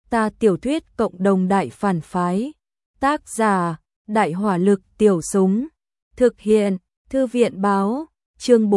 Ta tiểu thuyết cộng đồng đại phản phái. Tác giả, Đại hỏa lực tiểu súng. Thực hiện, Thư viện báo. Chương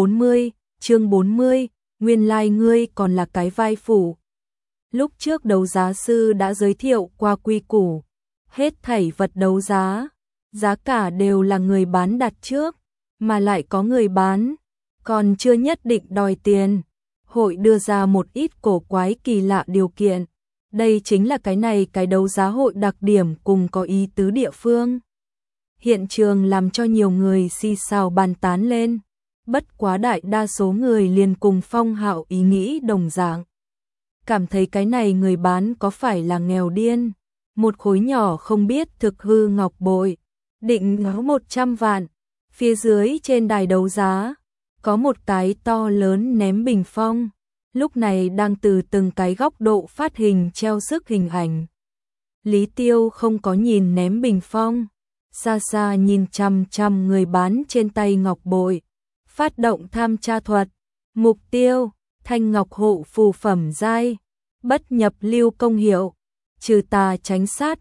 40, nguyên lai ngươi còn là cái vai phụ. Lúc trước đấu giá sư đã giới thiệu qua quy củ. Hết thảy vật đấu giá, giá cả đều là người bán đặt trước, mà lại có người bán, còn chưa nhất định đòi tiền. Hội đưa ra một ít cổ quái kỳ lạ điều kiện. Đây chính là cái đấu giá hội đặc điểm cùng có ý tứ địa phương. Hiện trường làm cho nhiều người xì xào bàn tán lên. Bất quá đại đa số người liền cùng Phong Hạo ý nghĩ đồng dạng. Cảm thấy cái này người bán có phải là nghèo điên. Một khối nhỏ không biết thực hư ngọc bội, định giá 100 vạn. Phía dưới trên đài đấu giá, có một cái to lớn ném bình phong. Lúc này đang từ từng cái góc độ phát hình treo sức hình ảnh. Lý Tiêu không có nhìn ném bình phong, xa xa nhìn chằm chằm người bán trên tay ngọc bội. Phát động tham tra thuật, mục tiêu, thanh ngọc hộ phù phẩm giai, bất nhập lưu công hiệu, trừ tà tránh sát,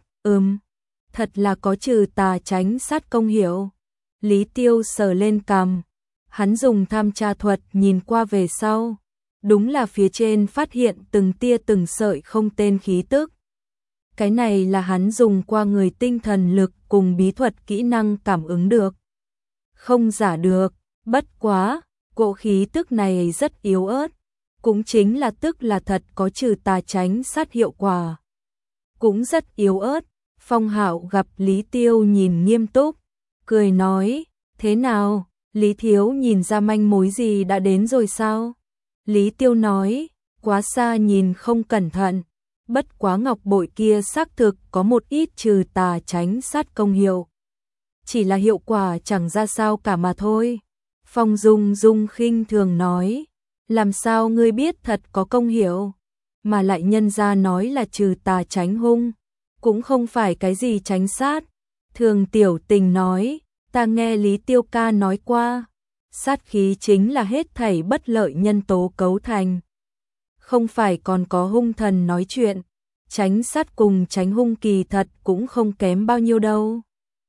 thật là có trừ tà tránh sát công hiệu. Lý Tiêu sờ lên cằm, hắn dùng tham tra thuật nhìn qua về sau. Đúng là phía trên phát hiện từng tia từng sợi không tên khí tức. Cái này là hắn dùng qua người tinh thần lực cùng bí thuật kỹ năng cảm ứng được. Không giả được, bất quá, cỗ khí tức này rất yếu ớt. Cũng chính là tức là thật có trừ tà tránh sát hiệu quả. Cũng rất yếu ớt. Phong Hạo gặp Lý Tiêu nhìn nghiêm túc, cười nói, thế nào, Lý Thiếu nhìn ra manh mối gì đã đến rồi sao? Lý Tiêu nói, quá xa nhìn không cẩn thận, bất quá ngọc bội kia xác thực có một ít trừ tà tránh sát công hiệu. Chỉ là hiệu quả chẳng ra sao cả mà thôi. Phong Dung Dung khinh thường nói, làm sao ngươi biết thật có công hiệu, mà lại nhân ra nói là trừ tà tránh hung, cũng không phải cái gì tránh sát. Thường Tiểu Tình nói, ta nghe Lý Tiêu ca nói qua, sát khí chính là hết thảy bất lợi nhân tố cấu thành. Không phải còn có hung thần nói chuyện, tránh sát cùng tránh hung kỳ thật cũng không kém bao nhiêu đâu.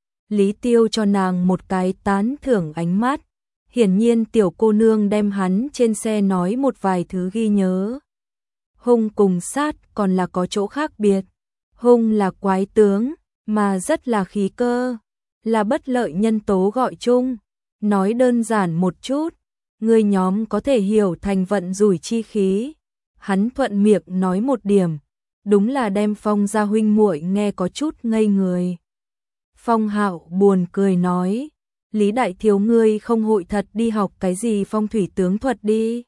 Lý Tiêu cho nàng một cái tán thưởng ánh mắt, hiển nhiên tiểu cô nương đem hắn trên xe nói một vài thứ ghi nhớ. Hung cùng sát còn là có chỗ khác biệt. Hung là quái tướng, mà rất là khí cơ, là bất lợi nhân tố gọi chung. Nói đơn giản một chút, người nhóm có thể hiểu thành vận rủi chi khí. Hắn thuận miệng nói một điểm, đúng là đem Phong gia huynh muội nghe có chút ngây người. Phong Hạo buồn cười nói, Lý đại thiếu ngươi không hội thật đi học cái gì phong thủy tướng thuật đi.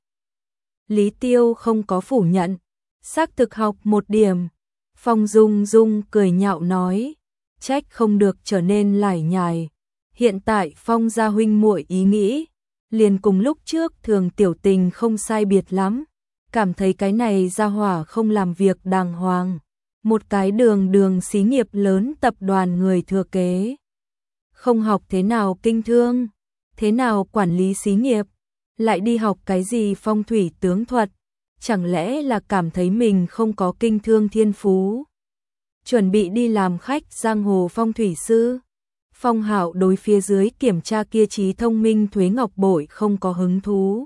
Lý Tiêu không có phủ nhận, xác thực học một điểm. Phong Dung Dung cười nhạo nói, trách không được trở nên lải nhải. Hiện tại Phong gia huynh muội ý nghĩ, liền cùng lúc trước Thường Tiểu Tình không sai biệt lắm. Cảm thấy cái này gia hỏa không làm việc đàng hoàng. Một cái đường xí nghiệp lớn tập đoàn người thừa kế. Không học thế nào kinh thương, thế nào quản lý xí nghiệp, lại đi học cái gì phong thủy tướng thuật. Chẳng lẽ là cảm thấy mình không có kinh thương thiên phú, chuẩn bị đi làm khách giang hồ phong thủy sư. Phong Hạo đối phía dưới kiểm tra kia trí thông minh thuế ngọc bội không có hứng thú.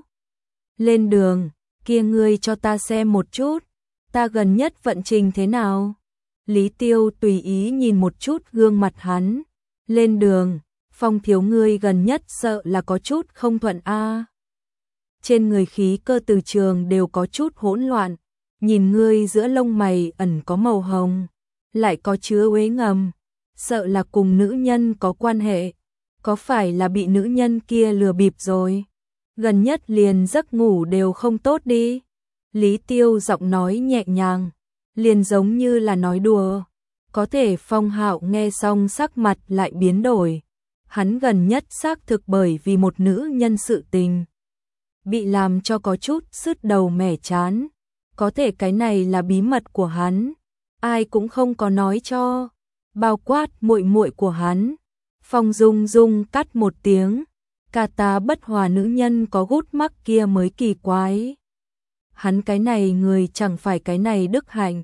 Lên đường, kia ngươi cho ta xem một chút, ta gần nhất vận trình thế nào? Lý Tiêu tùy ý nhìn một chút gương mặt hắn. Lên đường, Phong thiếu ngươi gần nhất sợ là có chút không thuận a. Trên người khí cơ từ trường đều có chút hỗn loạn, nhìn ngươi giữa lông mày ẩn có màu hồng, lại có chứa uế ngầm, sợ là cùng nữ nhân có quan hệ, có phải là bị nữ nhân kia lừa bịp rồi? Gần nhất liền giấc ngủ đều không tốt đi. Lý Tiêu giọng nói nhẹ nhàng, liền giống như là nói đùa. Có thể Phong Hạo nghe xong sắc mặt lại biến đổi. Hắn gần nhất xác thực bởi vì một nữ nhân sự tình, bị làm cho có chút sứt đầu mẻ chán. Có thể cái này là bí mật của hắn, ai cũng không có nói cho, bao quát muội muội của hắn. Phong Dung Dung cắt một tiếng, cả ta bất hòa nữ nhân có gút mắc kia mới kỳ quái. Hắn cái này người chẳng phải cái này đức hạnh,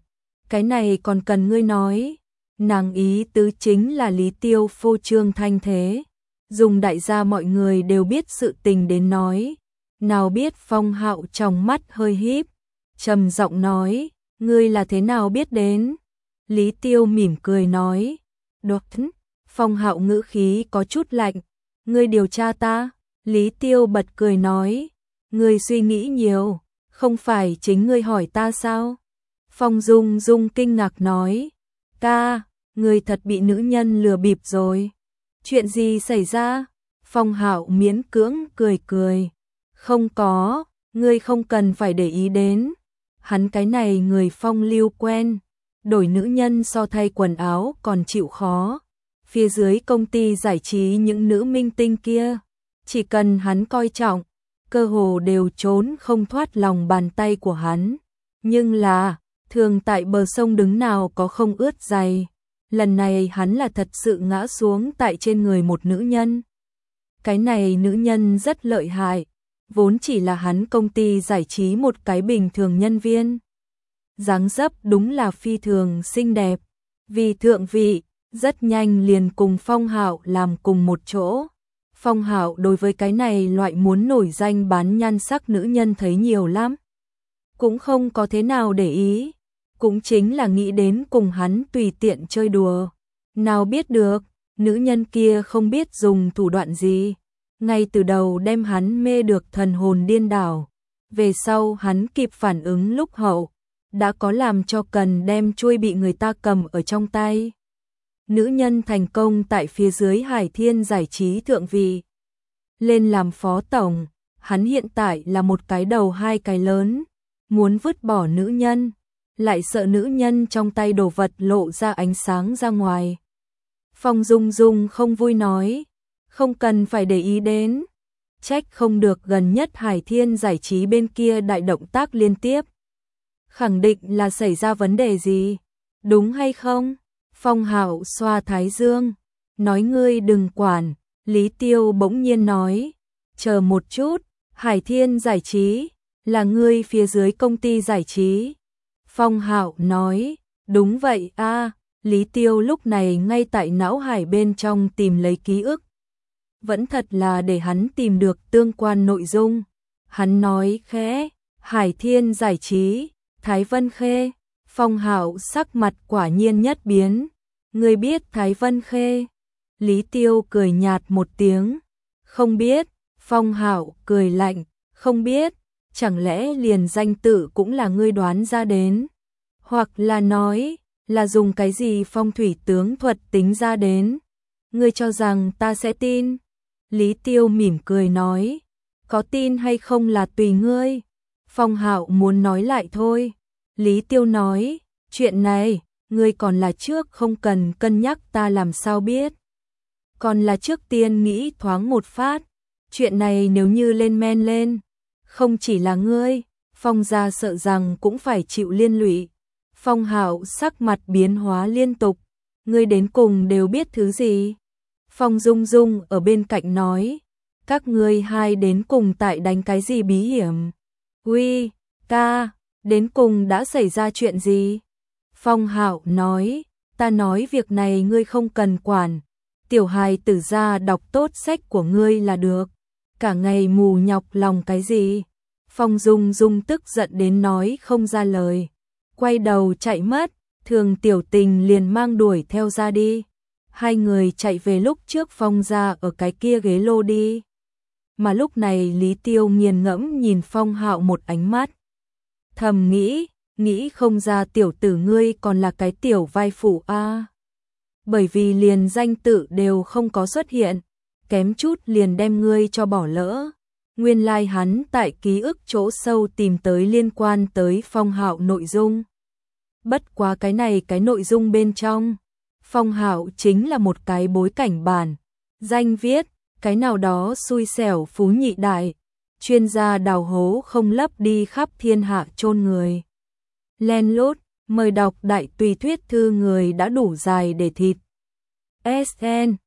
cái này còn cần ngươi nói. Nàng ý tứ chính là Lý Tiêu phô trương thanh thế, dùng đại gia mọi người đều biết sự tình đến nói. Nào biết Phong Hạo trong mắt hơi híp, trầm giọng nói, ngươi là thế nào biết đến? Lý Tiêu mỉm cười nói, đột. Phong Hạo ngữ khí có chút lạnh, ngươi điều tra ta? Lý Tiêu bật cười nói, ngươi suy nghĩ nhiều, không phải chính ngươi hỏi ta sao? Phong Dung Dung kinh ngạc nói, ca, ngươi thật bị nữ nhân lừa bịp rồi. Chuyện gì xảy ra? Phong Hạo miễn cưỡng cười cười, không có, ngươi không cần phải để ý đến. Hắn cái này người phong lưu quen, đổi nữ nhân so thay quần áo còn chịu khó. Phía dưới công ty giải trí những nữ minh tinh kia, chỉ cần hắn coi trọng, cơ hồ đều trốn không thoát lòng bàn tay của hắn. Nhưng là, thường tại bờ sông đứng nào có không ướt giày. Lần này hắn là thật sự ngã xuống tại trên người một nữ nhân. Cái này nữ nhân rất lợi hại, vốn chỉ là hắn công ty giải trí một cái bình thường nhân viên. Dáng dấp đúng là phi thường xinh đẹp, vì thượng vị, rất nhanh liền cùng Phong Hạo làm cùng một chỗ. Phong Hạo đối với cái này loại muốn nổi danh bán nhan sắc nữ nhân thấy nhiều lắm, cũng không có thế nào để ý, cũng chính là nghĩ đến cùng hắn tùy tiện chơi đùa. Nào biết được, nữ nhân kia không biết dùng thủ đoạn gì, ngay từ đầu đem hắn mê được thần hồn điên đảo. Về sau hắn kịp phản ứng lúc hậu, đã có làm cho cần đem chuôi bị người ta cầm ở trong tay. Nữ nhân thành công tại phía dưới Hải Thiên giải trí thượng vị, lên làm phó tổng. Hắn hiện tại là một cái đầu hai cái lớn, muốn vứt bỏ nữ nhân, lại sợ nữ nhân trong tay đồ vật lộ ra ánh sáng ra ngoài. Phong Dung Dung không vui nói, không cần phải để ý đến, trách không được gần nhất Hải Thiên giải trí bên kia đại động tác liên tiếp. Khẳng định là xảy ra vấn đề gì, đúng hay không? Phong Hạo xoa thái dương, nói ngươi đừng quản. Lý Tiêu bỗng nhiên nói, chờ một chút, Hải Thiên giải trí, là ngươi phía dưới công ty giải trí. Phong Hạo nói, đúng vậy a. Lý Tiêu lúc này ngay tại não hải bên trong tìm lấy ký ức. Vẫn thật là để hắn tìm được tương quan nội dung. Hắn nói khẽ, Hải Thiên giải trí, Thái Vân Khê. Phong Hạo sắc mặt quả nhiên nhất biến. Ngươi biết Thái Vân Khê? Lý Tiêu cười nhạt một tiếng, không biết. Phong Hạo cười lạnh, không biết, chẳng lẽ liền danh tự cũng là ngươi đoán ra đến? Hoặc là nói, là dùng cái gì phong thủy tướng thuật tính ra đến? Ngươi cho rằng ta sẽ tin? Lý Tiêu mỉm cười nói, có tin hay không là tùy ngươi. Phong Hạo muốn nói lại thôi. Lý Tiêu nói, chuyện này, ngươi còn là trước không cần cân nhắc ta làm sao biết. Còn là trước tiên nghĩ thoáng một phát, chuyện này nếu như lên men lên, không chỉ là ngươi, Phong gia sợ rằng cũng phải chịu liên lụy. Phong Hạo sắc mặt biến hóa liên tục, ngươi đến cùng đều biết thứ gì? Phong Dung Dung ở bên cạnh nói, các ngươi hai đến cùng tại đánh cái gì bí hiểm? Uy, ca, đến cùng đã xảy ra chuyện gì? Phong Hạo nói, ta nói việc này ngươi không cần quản, tiểu hài tử ra đọc tốt sách của ngươi là được, cả ngày mù nhọc lòng cái gì? Phong Dung Dung tức giận đến nói không ra lời, quay đầu chạy mất. Thường Tiểu Tình liền mang đuổi theo ra đi. Hai người chạy về lúc trước Phong gia ở cái kia ghế lô đi. Mà lúc này Lý Tiêu nghiền ngẫm nhìn Phong Hạo một ánh mắt, thầm nghĩ không ra tiểu tử ngươi còn là cái tiểu vai phụ a. Bởi vì liền danh tự đều không có xuất hiện, kém chút liền đem ngươi cho bỏ lỡ. Nguyên lai hắn tại ký ức chỗ sâu tìm tới liên quan tới Phong Hạo nội dung. Bất quá cái này cái nội dung bên trong, Phong Hạo chính là một cái bối cảnh bản, danh viết, cái nào đó xui xẻo phú nhị đại, chuyên gia đào hố không lấp đi khắp thiên hạ chôn người. Len lút, mời đọc đại tùy thuyết thư người đã đủ dài để thịt. SN